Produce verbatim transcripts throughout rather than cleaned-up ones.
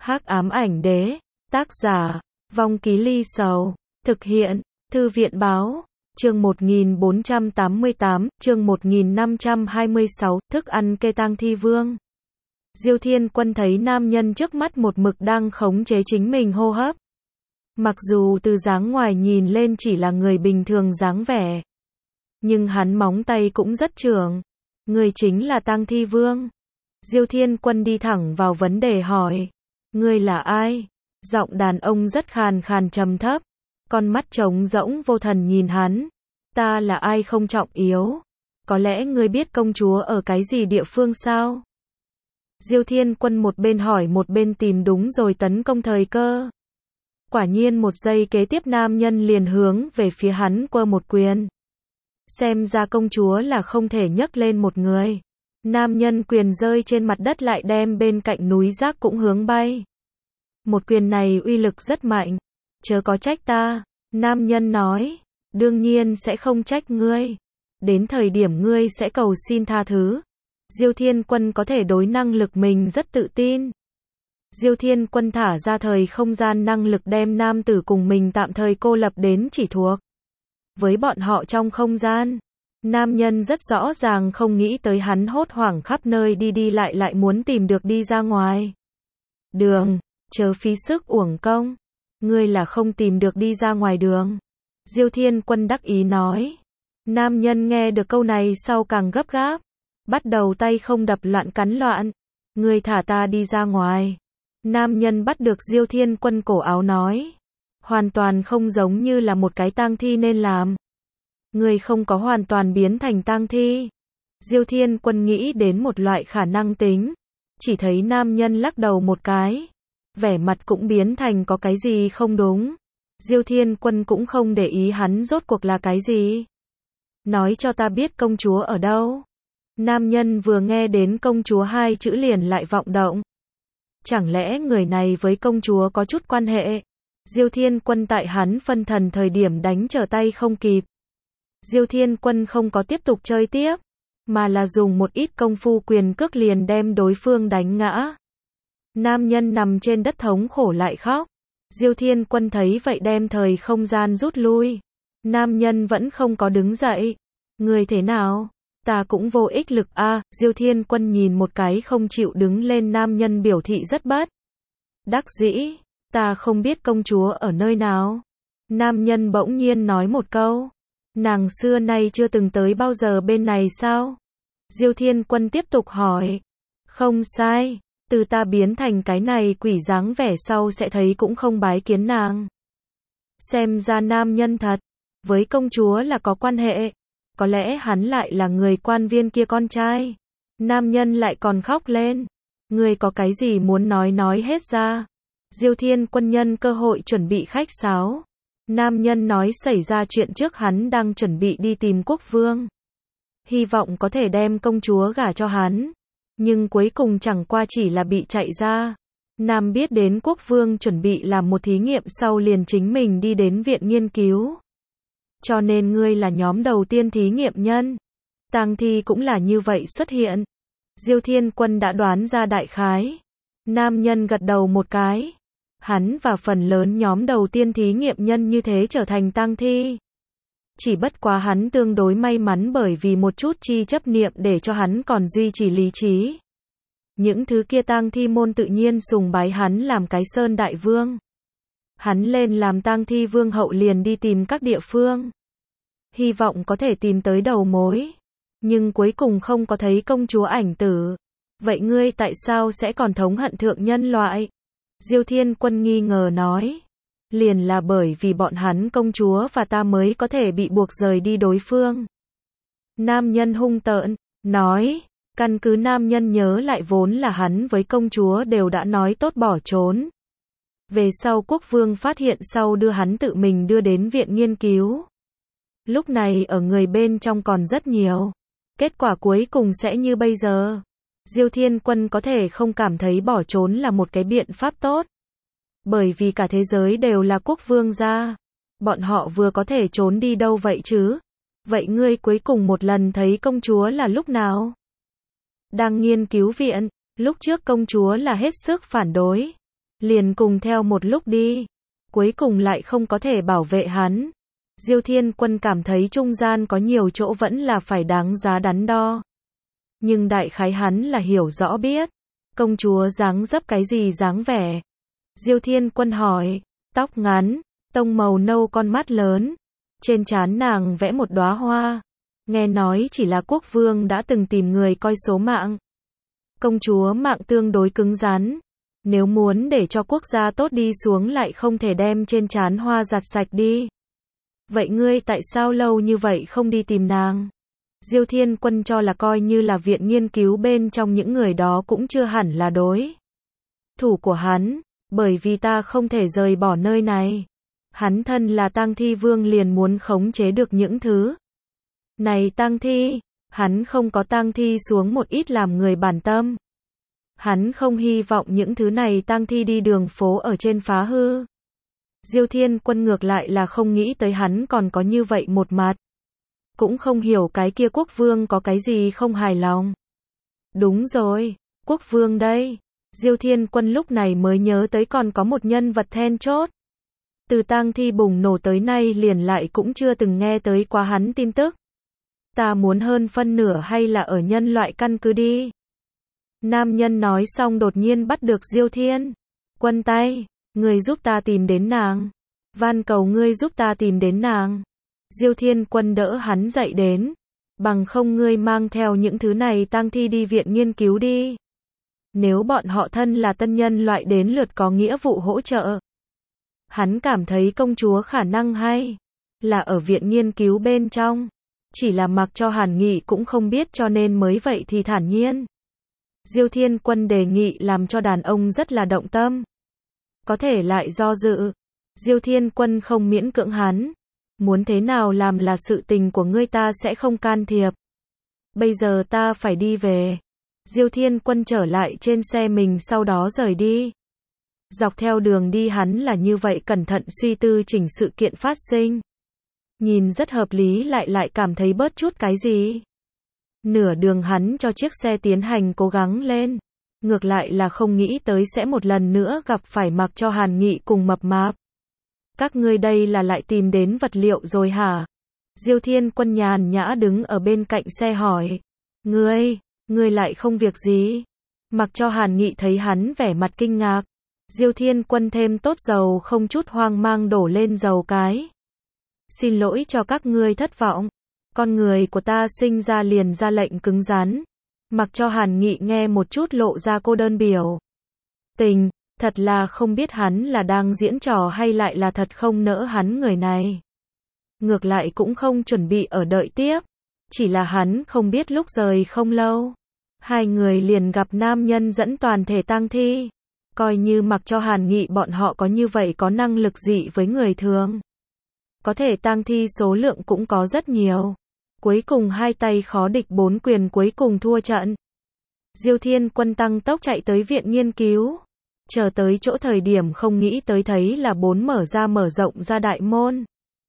Hắc ám ảnh đế, tác giả, Vong Ký Ly Sầu, thực hiện, Thư viện báo, chương một nghìn bốn trăm tám mươi tám, chương một nghìn năm trăm hai mươi sáu, thức ăn kê tang thi vương. Diêu Thiên Quân thấy nam nhân trước mắt một mực đang khống chế chính mình hô hấp. Mặc dù từ dáng ngoài nhìn lên chỉ là người bình thường dáng vẻ, nhưng hắn móng tay cũng rất trưởng. Người chính là tang thi vương. Diêu Thiên Quân đi thẳng vào vấn đề hỏi. Ngươi là ai? Giọng đàn ông rất khàn khàn trầm thấp. Con mắt trống rỗng vô thần nhìn hắn. Ta là ai không trọng yếu. Có lẽ ngươi biết công chúa ở cái gì địa phương sao? Diêu Thiên Quân một bên hỏi một bên tìm đúng rồi tấn công thời cơ. Quả nhiên một giây kế tiếp nam nhân liền hướng về phía hắn quơ một quyền. Xem ra công chúa là không thể nhấc lên một người. Nam nhân quyền rơi trên mặt đất lại đem bên cạnh núi rác cũng hướng bay. Một quyền này uy lực rất mạnh. Chớ có trách ta. Nam nhân nói. Đương nhiên sẽ không trách ngươi. Đến thời điểm ngươi sẽ cầu xin tha thứ. Diêu Thiên Quân có thể đối năng lực mình rất tự tin. Diêu Thiên Quân thả ra thời không gian năng lực đem nam tử cùng mình tạm thời cô lập đến chỉ thuộc với bọn họ trong không gian. Nam nhân rất rõ ràng không nghĩ tới hắn hốt hoảng khắp nơi đi đi lại lại muốn tìm được đi ra ngoài đường, chớ phí sức uổng công. Ngươi là không tìm được đi ra ngoài đường. Diêu Thiên Quân đắc ý nói. Nam nhân nghe được câu này sau càng gấp gáp, bắt đầu tay không đập loạn cắn loạn. Ngươi thả ta đi ra ngoài. Nam nhân bắt được Diêu Thiên Quân cổ áo nói. Hoàn toàn không giống như là một cái tang thi nên làm. Ngươi không có hoàn toàn biến thành tang thi. Diêu Thiên Quân nghĩ đến một loại khả năng tính. Chỉ thấy nam nhân lắc đầu một cái. Vẻ mặt cũng biến thành có cái gì không đúng. Diêu Thiên Quân cũng không để ý hắn rốt cuộc là cái gì. Nói cho ta biết công chúa ở đâu. Nam nhân vừa nghe đến công chúa hai chữ liền lại vọng động. Chẳng lẽ người này với công chúa có chút quan hệ? Diêu Thiên Quân tại hắn phân thần thời điểm đánh trở tay không kịp. Diêu Thiên Quân không có tiếp tục chơi tiếp, mà là dùng một ít công phu quyền cước liền đem đối phương đánh ngã. Nam nhân nằm trên đất thống khổ lại khóc. Diêu Thiên Quân thấy vậy đem thời không gian rút lui. Nam nhân vẫn không có đứng dậy. Người thế nào? Ta cũng vô ích lực a. À, Diêu Thiên Quân nhìn một cái không chịu đứng lên nam nhân biểu thị rất bất đắc dĩ. Ta không biết công chúa ở nơi nào. Nam nhân bỗng nhiên nói một câu. Nàng xưa nay chưa từng tới bao giờ bên này sao? Diêu Thiên Quân tiếp tục hỏi. Không sai. Từ ta biến thành cái này quỷ dáng vẻ sau sẽ thấy cũng không bái kiến nàng. Xem ra nam nhân thật. Với công chúa là có quan hệ. Có lẽ hắn lại là người quan viên kia con trai. Nam nhân lại còn khóc lên. Người có cái gì muốn nói nói hết ra. Diêu Thiên Quân nhân cơ hội chuẩn bị khách sáo. Nam nhân nói xảy ra chuyện trước hắn đang chuẩn bị đi tìm quốc vương. Hy vọng có thể đem công chúa gả cho hắn. Nhưng cuối cùng chẳng qua chỉ là bị chạy ra. Nam biết đến quốc vương chuẩn bị làm một thí nghiệm sau liền chính mình đi đến viện nghiên cứu. Cho nên ngươi là nhóm đầu tiên thí nghiệm nhân. Tang thi cũng là như vậy xuất hiện. Diêu Thiên Quân đã đoán ra đại khái. Nam nhân gật đầu một cái. Hắn và phần lớn nhóm đầu tiên thí nghiệm nhân như thế trở thành tang thi. Chỉ bất quá hắn tương đối may mắn bởi vì một chút chi chấp niệm để cho hắn còn duy trì lý trí. Những thứ kia tang thi môn tự nhiên sùng bái hắn làm cái sơn đại vương. Hắn lên làm tang thi vương hậu liền đi tìm các địa phương. Hy vọng có thể tìm tới đầu mối. Nhưng cuối cùng không có thấy công chúa ảnh tử. Vậy ngươi tại sao sẽ còn thống hận thượng nhân loại? Diêu Thiên Quân nghi ngờ nói. Liền là bởi vì bọn hắn công chúa và ta mới có thể bị buộc rời đi đối phương. Nam nhân hung tợn, nói. Căn cứ nam nhân nhớ lại vốn là hắn với công chúa đều đã nói tốt bỏ trốn. Về sau quốc vương phát hiện sau đưa hắn tự mình đưa đến viện nghiên cứu. Lúc này ở người bên trong còn rất nhiều. Kết quả cuối cùng sẽ như bây giờ. Diêu Thiên Quân có thể không cảm thấy bỏ trốn là một cái biện pháp tốt. Bởi vì cả thế giới đều là quốc vương gia. Bọn họ vừa có thể trốn đi đâu vậy chứ? Vậy ngươi cuối cùng một lần thấy công chúa là lúc nào? Đang nghiên cứu viện. Lúc trước công chúa là hết sức phản đối. liền cùng theo một lúc đi. Cuối cùng lại không có thể bảo vệ hắn. Diêu Thiên Quân cảm thấy trung gian có nhiều chỗ vẫn là phải đáng giá đắn đo. Nhưng đại khái hắn là hiểu rõ biết. Công chúa dáng dấp cái gì dáng vẻ? Diêu Thiên Quân hỏi. Tóc ngắn, tông màu nâu, con mắt lớn. Trên trán nàng vẽ một đóa hoa. Nghe nói chỉ là quốc vương đã từng tìm người coi số mạng. Công chúa mạng tương đối cứng rắn. Nếu muốn để cho quốc gia tốt đi xuống lại không thể đem trên trán hoa giặt sạch đi. Vậy ngươi tại sao lâu như vậy không đi tìm nàng? Diêu Thiên Quân cho là coi như là viện nghiên cứu bên trong những người đó cũng chưa hẳn là đối thủ của hắn, bởi vì ta không thể rời bỏ nơi này. Hắn thân là tang thi vương liền muốn khống chế được những thứ này tang thi, hắn không có tang thi xuống một ít làm người bản tâm. Hắn không hy vọng những thứ này tang thi đi đường phố ở trên phá hư. Diêu Thiên Quân ngược lại là không nghĩ tới hắn còn có như vậy một mặt. Cũng không hiểu cái kia quốc vương có cái gì không hài lòng. Đúng rồi, quốc vương đây. Diêu Thiên Quân lúc này mới nhớ tới còn có một nhân vật then chốt. Từ tang thi bùng nổ tới nay liền lại cũng chưa từng nghe tới quá hắn tin tức. Ta muốn hơn phân nửa hay là ở nhân loại căn cứ đi. Nam nhân nói xong đột nhiên bắt được Diêu Thiên Quân tay. Ngươi giúp ta tìm đến nàng. Van cầu ngươi giúp ta tìm đến nàng. Diêu Thiên Quân đỡ hắn dậy đến. Bằng không ngươi mang theo những thứ này tang thi đi viện nghiên cứu đi. Nếu bọn họ thân là tân nhân loại đến lượt có nghĩa vụ hỗ trợ. Hắn cảm thấy công chúa khả năng hay là ở viện nghiên cứu bên trong. Chỉ là mặc cho Hàn Nghị cũng không biết cho nên mới vậy thì thản nhiên. Diêu Thiên Quân đề nghị làm cho đàn ông rất là động tâm. Có thể lại do dự. Diêu Thiên Quân không miễn cưỡng hắn. Muốn thế nào làm là sự tình của ngươi, ta sẽ không can thiệp. Bây giờ ta phải đi về. Diêu Thiên Quân trở lại trên xe mình sau đó rời đi. Dọc theo đường đi hắn là như vậy cẩn thận suy tư chỉnh sự kiện phát sinh. Nhìn rất hợp lý lại lại cảm thấy bớt chút cái gì. Nửa đường hắn cho chiếc xe tiến hành cố gắng lên. Ngược lại là không nghĩ tới sẽ một lần nữa gặp phải mặc cho Hàn Nghị cùng mập mạp. Các ngươi đây là lại tìm đến vật liệu rồi hả? Diêu Thiên Quân nhàn nhã đứng ở bên cạnh xe hỏi. Ngươi, ngươi lại không việc gì? Mặc cho Hàn Nghị thấy hắn vẻ mặt kinh ngạc. Diêu Thiên Quân thêm tốt dầu không chút hoang mang đổ lên dầu cái. Xin lỗi cho các ngươi thất vọng. Con người của ta sinh ra liền ra lệnh cứng rắn. Mặc cho Hàn Nghị nghe một chút lộ ra cô đơn biểu tình, thật là không biết hắn là đang diễn trò hay lại là thật không nỡ hắn người này. Ngược lại cũng không chuẩn bị ở đợi tiếp, chỉ là hắn không biết lúc rời không lâu. Hai người liền gặp nam nhân dẫn toàn thể tang thi. Coi như mặc cho Hàn Nghị bọn họ có như vậy có năng lực dị với người thường. Có thể tang thi số lượng cũng có rất nhiều. Cuối cùng hai tay khó địch bốn quyền cuối cùng thua trận. Diêu Thiên Quân tăng tốc chạy tới viện nghiên cứu. Chờ tới chỗ thời điểm không nghĩ tới thấy là bốn mở ra mở rộng ra đại môn.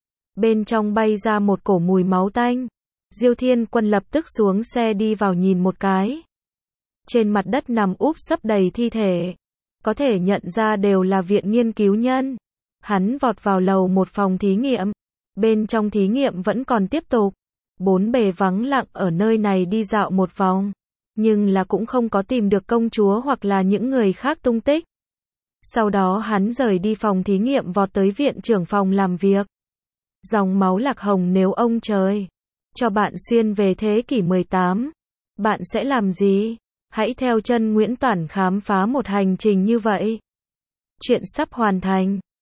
Bên trong bay ra một cổ mùi máu tanh. Diêu Thiên Quân lập tức xuống xe đi vào nhìn một cái. Trên mặt đất nằm úp sấp đầy thi thể. Có thể nhận ra đều là viện nghiên cứu nhân. Hắn vọt vào lầu một phòng thí nghiệm. Bên trong thí nghiệm vẫn còn tiếp tục. Bốn bề vắng lặng ở nơi này đi dạo một vòng. Nhưng là cũng không có tìm được công chúa hoặc là những người khác tung tích. Sau đó hắn rời đi phòng thí nghiệm vọt tới viện trưởng phòng làm việc. Dòng máu lạc hồng, nếu ông trời cho bạn xuyên về thế kỷ mười tám, bạn sẽ làm gì? Hãy theo chân Nguyễn Toản khám phá một hành trình như vậy. Chuyện sắp hoàn thành.